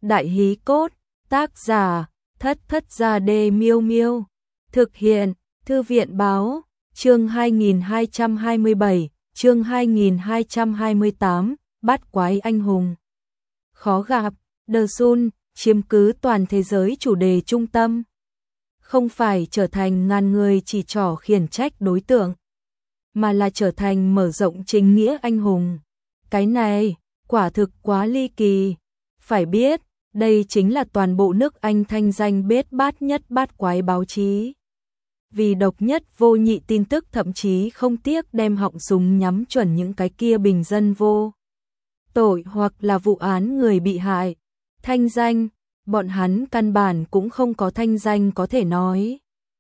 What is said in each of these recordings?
Đại hí cốt, tác giả, Thất Thất Gia Đê Miêu Miêu. Thực hiện, Thư viện Báo, chương 2227, chương 2228, Bát Quái Anh Hùng. Khó gặp, The Sun, chiếm cứ toàn thế giới chủ đề trung tâm. Không phải trở thành ngàn người chỉ trỏ khiển trách đối tượng, mà là trở thành mở rộng chính nghĩa anh hùng. Cái này, quả thực quá ly kỳ. Phải biết, đây chính là toàn bộ nước Anh thanh danh bết bát nhất bát quái báo chí. Vì độc nhất vô nhị tin tức thậm chí không tiếc đem họng súng nhắm chuẩn những cái kia bình dân vô tội hoặc là vụ án người bị hại. Thanh danh, bọn hắn căn bản cũng không có thanh danh có thể nói.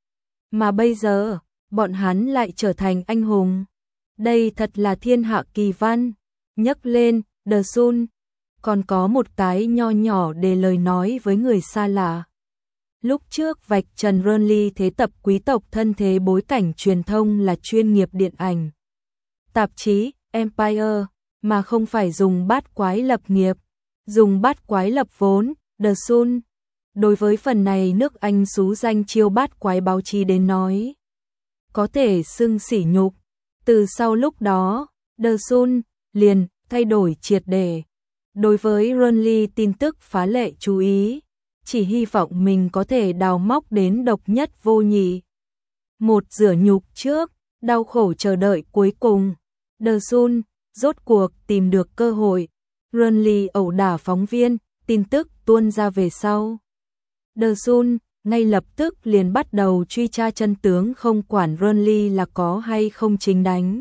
Mà bây giờ, bọn hắn lại trở thành anh hùng. Đây thật là thiên hạ kỳ văn. Nhắc lên, The Sun, còn có một cái nho nhỏ để lời nói với người xa lạ. Lúc trước vạch trần Burnley thế tập quý tộc thân thế bối cảnh truyền thông là chuyên nghiệp điện ảnh. Tạp chí Empire, mà không phải dùng bát quái lập nghiệp, dùng bát quái lập vốn, The Sun. Đối với phần này nước Anh xú danh chiêu bát quái báo chí đến nói, có thể xưng sỉ nhục. Từ sau lúc đó, The Sun liền thay đổi triệt để. Đối với Burnley tin tức phá lệ chú ý, chỉ hy vọng mình có thể đào móc đến độc nhất vô nhị. Một rửa nhục trước, đau khổ chờ đợi cuối cùng. The Sun rốt cuộc tìm được cơ hội. Burnley ẩu đả phóng viên, tin tức tuôn ra về sau. The Sun ngay lập tức liền bắt đầu truy tra chân tướng, không quản Burnley là có hay không chính đánh.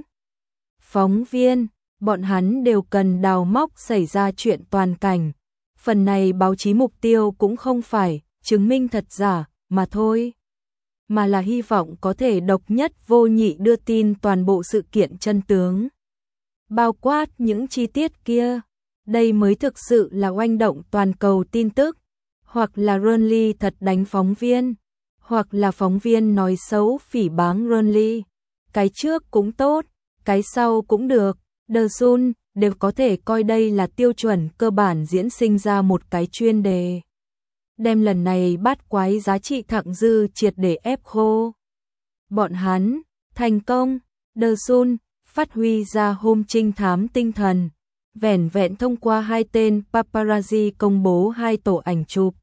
Phóng viên, bọn hắn đều cần đào móc xảy ra chuyện toàn cảnh. Phần này báo chí mục tiêu cũng không phải chứng minh thật giả mà thôi, mà là hy vọng có thể độc nhất vô nhị đưa tin toàn bộ sự kiện chân tướng, bao quát những chi tiết kia. Đây mới thực sự là oanh động toàn cầu tin tức. Hoặc là Burnley thật đánh phóng viên, hoặc là phóng viên nói xấu phỉ báng Burnley. Cái trước cũng tốt, cái sau cũng được. The Sun đều có thể coi đây là tiêu chuẩn cơ bản diễn sinh ra một cái chuyên đề. Đem lần này bát quái giá trị thặng dư triệt để ép khô. Bọn hắn, thành công. The Sun phát huy ra hôm trinh thám tinh thần. Vẻn vẹn thông qua hai tên paparazzi công bố hai tổ ảnh chụp.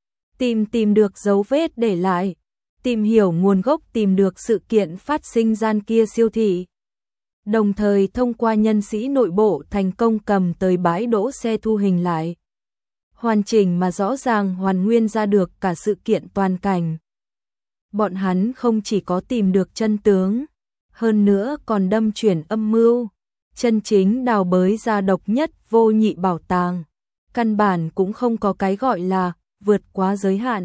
Tìm được dấu vết để lại. Tìm hiểu nguồn gốc, tìm được sự kiện phát sinh gian kia siêu thị. Đồng thời thông qua nhân sĩ nội bộ thành công cầm tới bãi đỗ xe thu hình lại. Hoàn chỉnh mà rõ ràng hoàn nguyên ra được cả sự kiện toàn cảnh. Bọn hắn không chỉ có tìm được chân tướng, hơn nữa còn đâm chuyển âm mưu, chân chính đào bới ra độc nhất vô nhị bảo tàng. Căn bản cũng không có cái gọi là vượt quá giới hạn.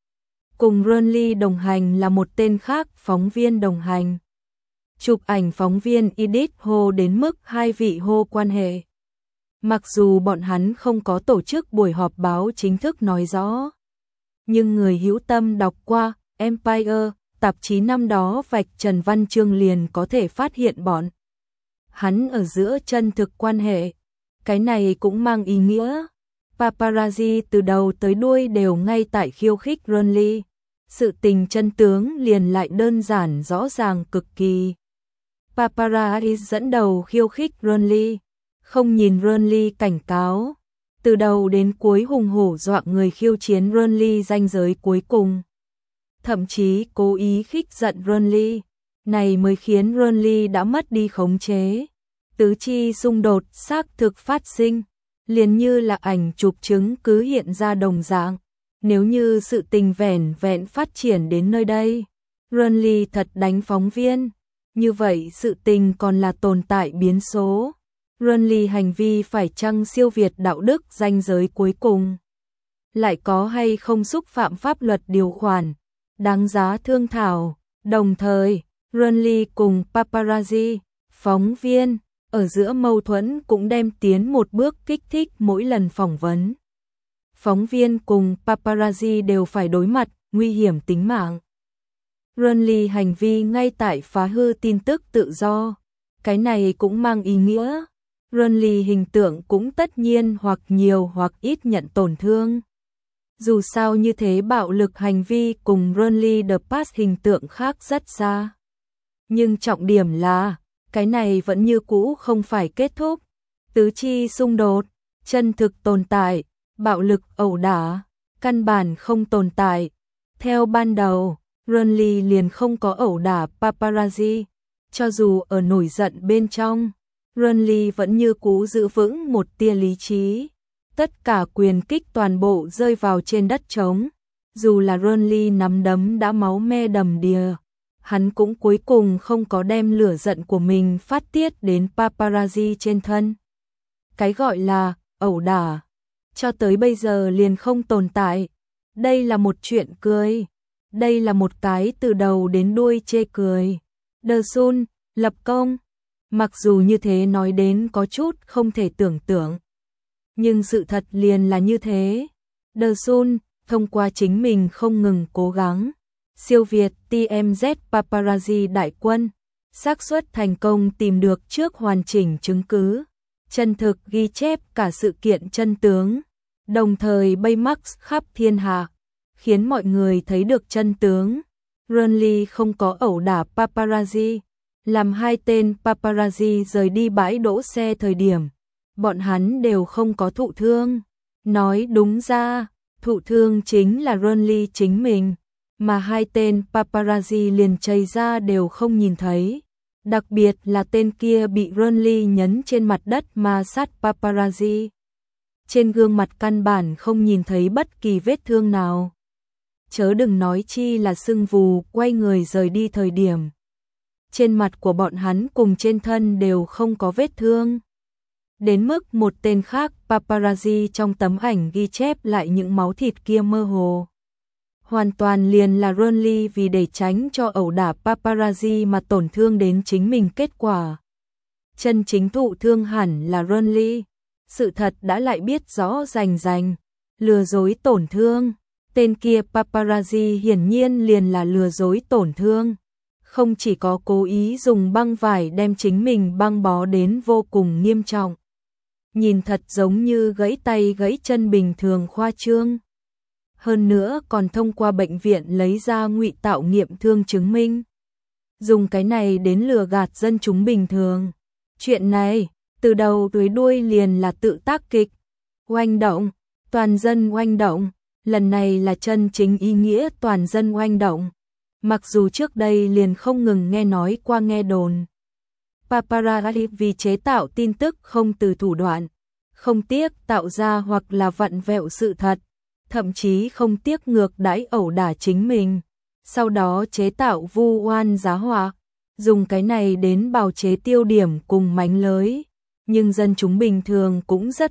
Cùng Burnley đồng hành là một tên khác phóng viên đồng hành. Chụp ảnh phóng viên Edith hô đến mức hai vị hô quan hệ. Mặc dù bọn hắn không có tổ chức buổi họp báo chính thức nói rõ, nhưng người hữu tâm đọc qua Empire, tạp chí năm đó vạch trần văn chương liền có thể phát hiện bọn hắn ở giữa chân thực quan hệ. Cái này cũng mang ý nghĩa paparazzi từ đầu tới đuôi đều ngay tại khiêu khích Burnley. Sự tình chân tướng liền lại đơn giản rõ ràng cực kỳ. Paparazzi dẫn đầu khiêu khích Burnley, không nhìn Burnley cảnh cáo, từ đầu đến cuối hùng hổ dọa người khiêu chiến Burnley ranh giới cuối cùng. Thậm chí cố ý khích giận Burnley, này mới khiến Burnley đã mất đi khống chế. Tứ chi xung đột xác thực phát sinh, liền như là ảnh chụp chứng cứ hiện ra đồng dạng. Nếu như sự tình vẻn vẹn phát triển đến nơi đây, Burnley thật đánh phóng viên, như vậy sự tình còn là tồn tại biến số. Burnley hành vi phải chăng siêu việt đạo đức ranh giới cuối cùng? Lại có hay không xúc phạm pháp luật điều khoản? Đáng giá thương thảo. Đồng thời, Burnley cùng paparazzi, phóng viên, ở giữa mâu thuẫn cũng đem tiến một bước kích thích mỗi lần phỏng vấn. Phóng viên cùng paparazzi đều phải đối mặt nguy hiểm tính mạng. Burnley hành vi ngay tại phá hư tin tức tự do. Cái này cũng mang ý nghĩa Renly hình tượng cũng tất nhiên hoặc nhiều hoặc ít nhận tổn thương. Dù sao như thế bạo lực hành vi cùng Renly the Past hình tượng khác rất xa. Nhưng trọng điểm là, cái này vẫn như cũ không phải kết thúc. Tứ chi xung đột, chân thực tồn tại, bạo lực ẩu đả, căn bản không tồn tại. Theo ban đầu, Renly liền không có ẩu đả paparazzi. Cho dù ở nổi giận bên trong, Renly vẫn như cũ giữ vững một tia lý trí. Tất cả quyền kích toàn bộ rơi vào trên đất trống. Dù là Renly nắm đấm đã máu me đầm đìa, hắn cũng cuối cùng không có đem lửa giận của mình phát tiết đến paparazzi trên thân. Cái gọi là ẩu đả, cho tới bây giờ liền không tồn tại. Đây là một chuyện cười. Đây là một cái từ đầu đến đuôi chê cười. The Sun, lập công. Mặc dù như thế nói đến có chút không thể tưởng tượng, nhưng sự thật liền là như thế. The Sun, thông qua chính mình không ngừng cố gắng, siêu việt TMZ paparazzi đại quân, xác suất thành công tìm được trước hoàn chỉnh chứng cứ, chân thực ghi chép cả sự kiện chân tướng, đồng thời Baymax khắp thiên hạ, khiến mọi người thấy được chân tướng. Renly không có ẩu đả paparazzi, làm hai tên paparazzi rời đi bãi đỗ xe thời điểm, bọn hắn đều không có thụ thương. Nói đúng ra, thụ thương chính là Renly chính mình, mà hai tên paparazzi liền chây ra đều không nhìn thấy. Đặc biệt là tên kia bị Renly nhấn trên mặt đất ma sát paparazzi. Trên gương mặt căn bản không nhìn thấy bất kỳ vết thương nào. Chớ đừng nói chi là sưng vù quay người rời đi thời điểm. Trên mặt của bọn hắn cùng trên thân đều không có vết thương. Đến mức một tên khác paparazzi trong tấm ảnh ghi chép lại những máu thịt kia mơ hồ. Hoàn toàn liền là Renly vì để tránh cho ẩu đả paparazzi mà tổn thương đến chính mình kết quả. Chân chính thụ thương hẳn là Renly. Sự thật đã lại biết rõ rành rành. Lừa dối tổn thương. Tên kia paparazzi hiển nhiên liền là lừa dối tổn thương. Không chỉ có cố ý dùng băng vải đem chính mình băng bó đến vô cùng nghiêm trọng. Nhìn thật giống như gãy tay gãy chân bình thường khoa trương. Hơn nữa còn thông qua bệnh viện lấy ra ngụy tạo nghiệm thương chứng minh. Dùng cái này đến lừa gạt dân chúng bình thường. Chuyện này, từ đầu tới đuôi liền là tự tác kịch. Oanh động, toàn dân oanh động. Lần này là chân chính ý nghĩa toàn dân oanh động. Mặc dù trước đây liền không ngừng nghe nói qua nghe đồn. Paparazzi vì chế tạo tin tức không từ thủ đoạn, không tiếc tạo ra hoặc là vặn vẹo sự thật, thậm chí không tiếc ngược đãi ẩu đả chính mình, sau đó chế tạo vu oan giá họa, dùng cái này đến bào chế tiêu điểm cùng mánh lới. Nhưng dân chúng bình thường cũng rất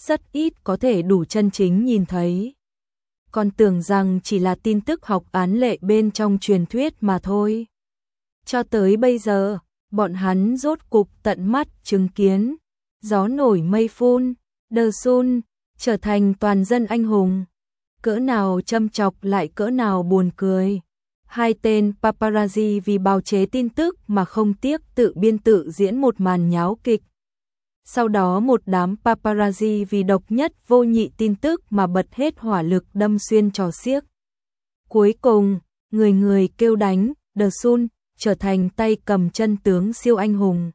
ít có thể đủ chân chính nhìn thấy. Còn tưởng rằng chỉ là tin tức học án lệ bên trong truyền thuyết mà thôi. Cho tới bây giờ, bọn hắn rốt cục tận mắt chứng kiến, gió nổi mây phun, The Sun trở thành toàn dân anh hùng. Cỡ nào châm chọc lại cỡ nào buồn cười. Hai tên paparazzi vì bào chế tin tức mà không tiếc tự biên tự diễn một màn nháo kịch. Sau đó một đám paparazzi vì độc nhất vô nhị tin tức mà bật hết hỏa lực đâm xuyên trò xiếc. Cuối cùng, người kêu đánh, The Sun trở thành tay cầm chân tướng siêu anh hùng.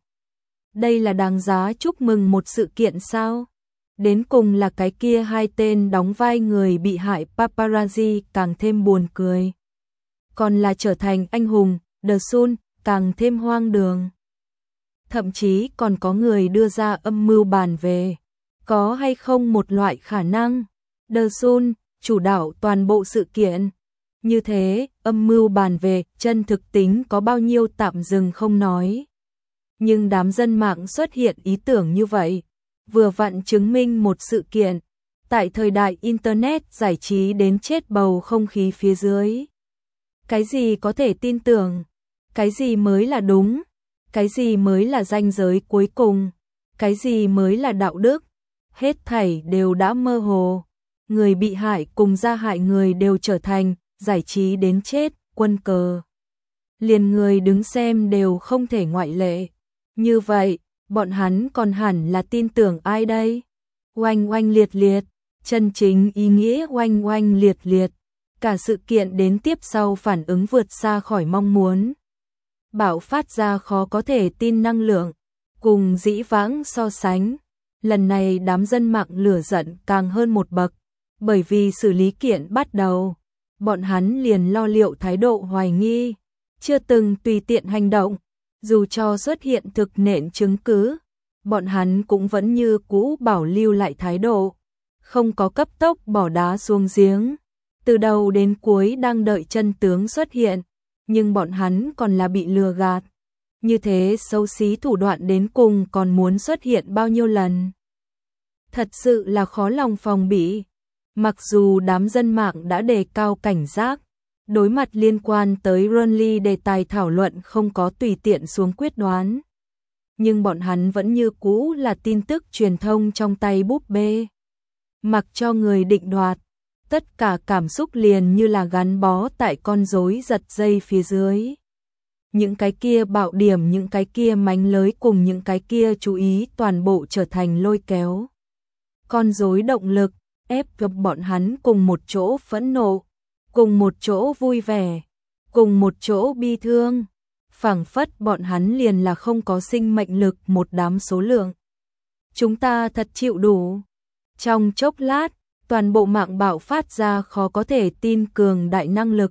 Đây là đáng giá chúc mừng một sự kiện sao? Đến cùng là cái kia hai tên đóng vai người bị hại paparazzi càng thêm buồn cười. Còn là trở thành anh hùng, The Sun càng thêm hoang đường. Thậm chí còn có người đưa ra âm mưu bàn về, có hay không một loại khả năng, The Sun chủ đạo toàn bộ sự kiện. Như thế, âm mưu bàn về chân thực tính có bao nhiêu tạm dừng không nói. Nhưng đám dân mạng xuất hiện ý tưởng như vậy, vừa vặn chứng minh một sự kiện. Tại thời đại Internet giải trí đến chết bầu không khí phía dưới. Cái gì có thể tin tưởng? Cái gì mới là đúng? Cái gì mới là ranh giới cuối cùng? Cái gì mới là đạo đức? Hết thảy đều đã mơ hồ. Người bị hại cùng gia hại người đều trở thành giải trí đến chết, quân cờ. Liền người đứng xem đều không thể ngoại lệ. Như vậy, bọn hắn còn hẳn là tin tưởng ai đây? Oanh oanh liệt liệt, chân chính ý nghĩa oanh oanh liệt liệt. Cả sự kiện đến tiếp sau phản ứng vượt xa khỏi mong muốn. Bạo phát ra khó có thể tin năng lượng, cùng dĩ vãng so sánh. Lần này đám dân mạng lửa giận càng hơn một bậc, bởi vì xử lý kiện bắt đầu, bọn hắn liền lo liệu thái độ hoài nghi, chưa từng tùy tiện hành động, dù cho xuất hiện thực nện chứng cứ, bọn hắn cũng vẫn như cũ bảo lưu lại thái độ, không có cấp tốc bỏ đá xuống giếng. Từ đầu đến cuối đang đợi chân tướng xuất hiện, nhưng bọn hắn còn là bị lừa gạt. Như thế xấu xí thủ đoạn đến cùng còn muốn xuất hiện bao nhiêu lần. Thật sự là khó lòng phòng bị. Mặc dù đám dân mạng đã đề cao cảnh giác, đối mặt liên quan tới Renly đề tài thảo luận không có tùy tiện xuống quyết đoán. Nhưng bọn hắn vẫn như cũ là tin tức truyền thông trong tay búp bê. Mặc cho người định đoạt, tất cả cảm xúc liền như là gắn bó tại con rối giật dây phía dưới. Những cái kia bạo điểm, những cái kia mánh lới cùng những cái kia chú ý toàn bộ trở thành lôi kéo. Con rối động lực, ép gặp bọn hắn cùng một chỗ phẫn nộ, cùng một chỗ vui vẻ, cùng một chỗ bi thương. Phảng phất bọn hắn liền là không có sinh mệnh lực một đám số lượng. Chúng ta thật chịu đủ. Trong chốc lát, toàn bộ mạng bạo phát ra khó có thể tin cường đại năng lực.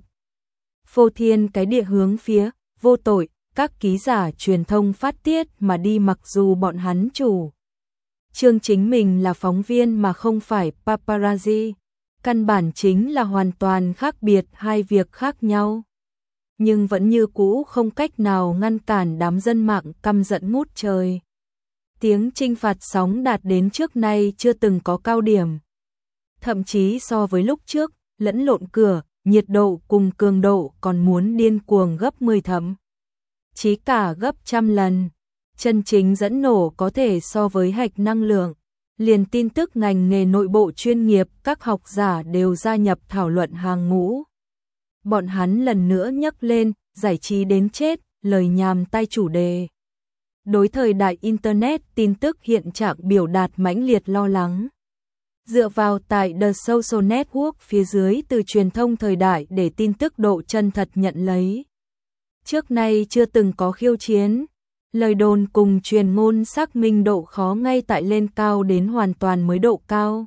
Phô thiên cái địa hướng phía, vô tội, các ký giả truyền thông phát tiết mà đi, mặc dù bọn hắn chủ trương chính mình là phóng viên mà không phải paparazzi. Căn bản chính là hoàn toàn khác biệt hai việc khác nhau. Nhưng vẫn như cũ không cách nào ngăn cản đám dân mạng căm giận ngút trời. Tiếng trinh phạt sóng đạt đến trước nay chưa từng có cao điểm. Thậm chí so với lúc trước, lẫn lộn cửa, nhiệt độ cùng cường độ còn muốn điên cuồng gấp 10 thậm chí cả gấp trăm lần. Chân chính dẫn nổ có thể so với hạch năng lượng. Liền tin tức ngành nghề nội bộ chuyên nghiệp, các học giả đều gia nhập thảo luận hàng ngũ. Bọn hắn lần nữa nhắc lên, giải trí đến chết, lời nhàm tay chủ đề. Đối thời đại Internet, tin tức hiện trạng biểu đạt mãnh liệt lo lắng. Dựa vào tại The Social Network phía dưới từ truyền thông thời đại để tin tức độ chân thật nhận lấy. Trước nay chưa từng có khiêu chiến. Lời đồn cùng truyền ngôn xác minh độ khó ngay tại lên cao đến hoàn toàn mới độ cao.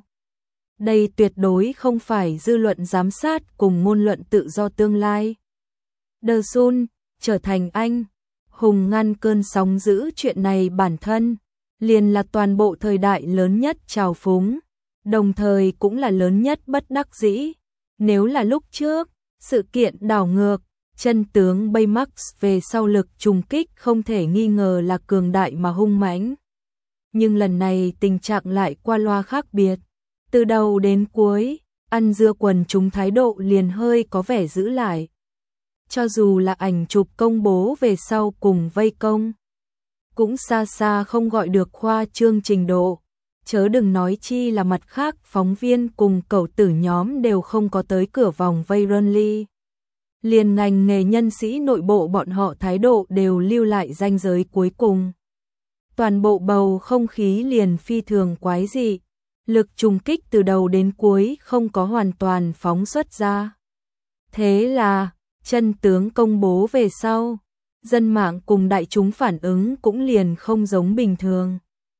Đây tuyệt đối không phải dư luận giám sát cùng ngôn luận tự do tương lai. The Sun trở thành anh hùng ngăn cơn sóng dữ, chuyện này bản thân liền là toàn bộ thời đại lớn nhất trào phúng, đồng thời cũng là lớn nhất bất đắc dĩ. Nếu là lúc trước, sự kiện đảo ngược, chân tướng Baymax về sau lực trùng kích không thể nghi ngờ là cường đại mà hung mãnh. Nhưng lần này tình trạng lại qua loa khác biệt. Từ đầu đến cuối, ăn dưa quần chúng thái độ liền hơi có vẻ giữ lại. Cho dù là ảnh chụp công bố về sau cùng vây công, cũng xa xa không gọi được khoa trương trình độ. Chớ đừng nói chi là mặt khác phóng viên cùng cẩu tử nhóm đều không có tới cửa vòng vây Renly. Liền ngành nghề nhân sĩ nội bộ bọn họ thái độ đều lưu lại ranh giới cuối cùng. Toàn bộ bầu không khí liền phi thường quái dị. Lực trùng kích từ đầu đến cuối không có hoàn toàn phóng xuất ra. Thế là, chân tướng công bố về sau, dân mạng cùng đại chúng phản ứng cũng liền không giống bình thường.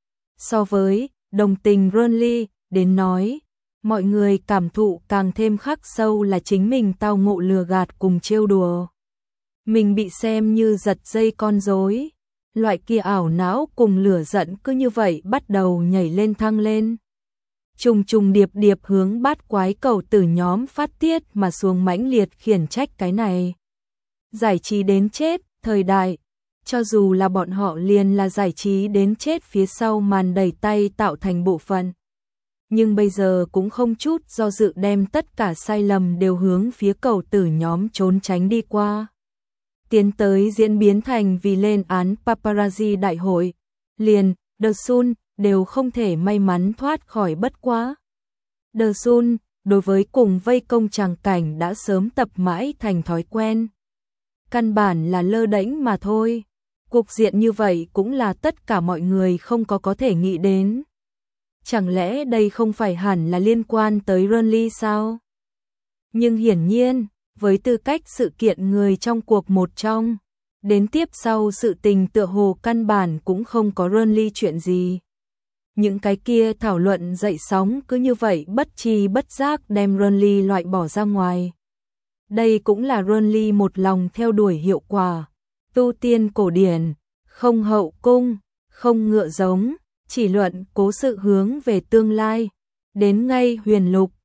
So với đồng tình Renly đến nói, mọi người cảm thụ càng thêm khắc sâu là chính mình tao ngộ lừa gạt cùng trêu đùa. Mình bị xem như giật dây con rối. Loại kia ảo não cùng lửa giận cứ như vậy bắt đầu nhảy lên thăng lên. Trùng trùng điệp điệp hướng bát quái cẩu tử nhóm phát tiết mà xuống mãnh liệt khiển trách cái này. Giải trí đến chết, thời đại, cho dù là bọn họ liền là giải trí đến chết phía sau màn đẩy tay tạo thành bộ phận. Nhưng bây giờ cũng không chút do dự đem tất cả sai lầm đều hướng phía cẩu tử nhóm trốn tránh đi qua. Tiến tới diễn biến thành vì lên án paparazzi đại hội, liền, The Sun đều không thể may mắn thoát khỏi bất quá. The Sun, đối với cùng vây công tràng cảnh đã sớm tập mãi thành thói quen. Căn bản là lơ đễnh mà thôi. Cục diện như vậy cũng là tất cả mọi người không có thể nghĩ đến. Chẳng lẽ đây không phải hẳn là liên quan tới Renly sao? Nhưng hiển nhiên, với tư cách sự kiện người trong cuộc một trong, đến tiếp sau sự tình tựa hồ căn bản cũng không có Renly chuyện gì. Những cái kia thảo luận dậy sóng cứ như vậy bất tri bất giác đem Renly loại bỏ ra ngoài. Đây cũng là Renly một lòng theo đuổi hiệu quả. Tu tiên cổ điển, không hậu cung, không ngựa giống, chỉ luận cố sự hướng về tương lai. Đến ngay huyền lục,